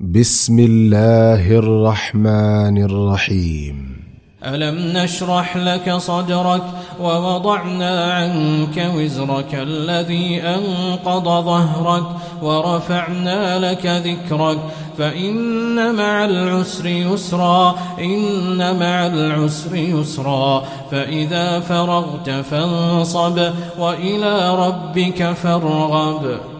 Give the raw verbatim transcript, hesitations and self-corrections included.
بسم الله الرحمن الرحيم. ألم نشرح لك صدرك ووضعنا عنك وزرك الذي أنقض ظهرك ورفعنا لك ذكرك فإن مع العسر يسرا إن مع العسر يسرا فإذا فرغت فانصب وإلى ربك فارغب.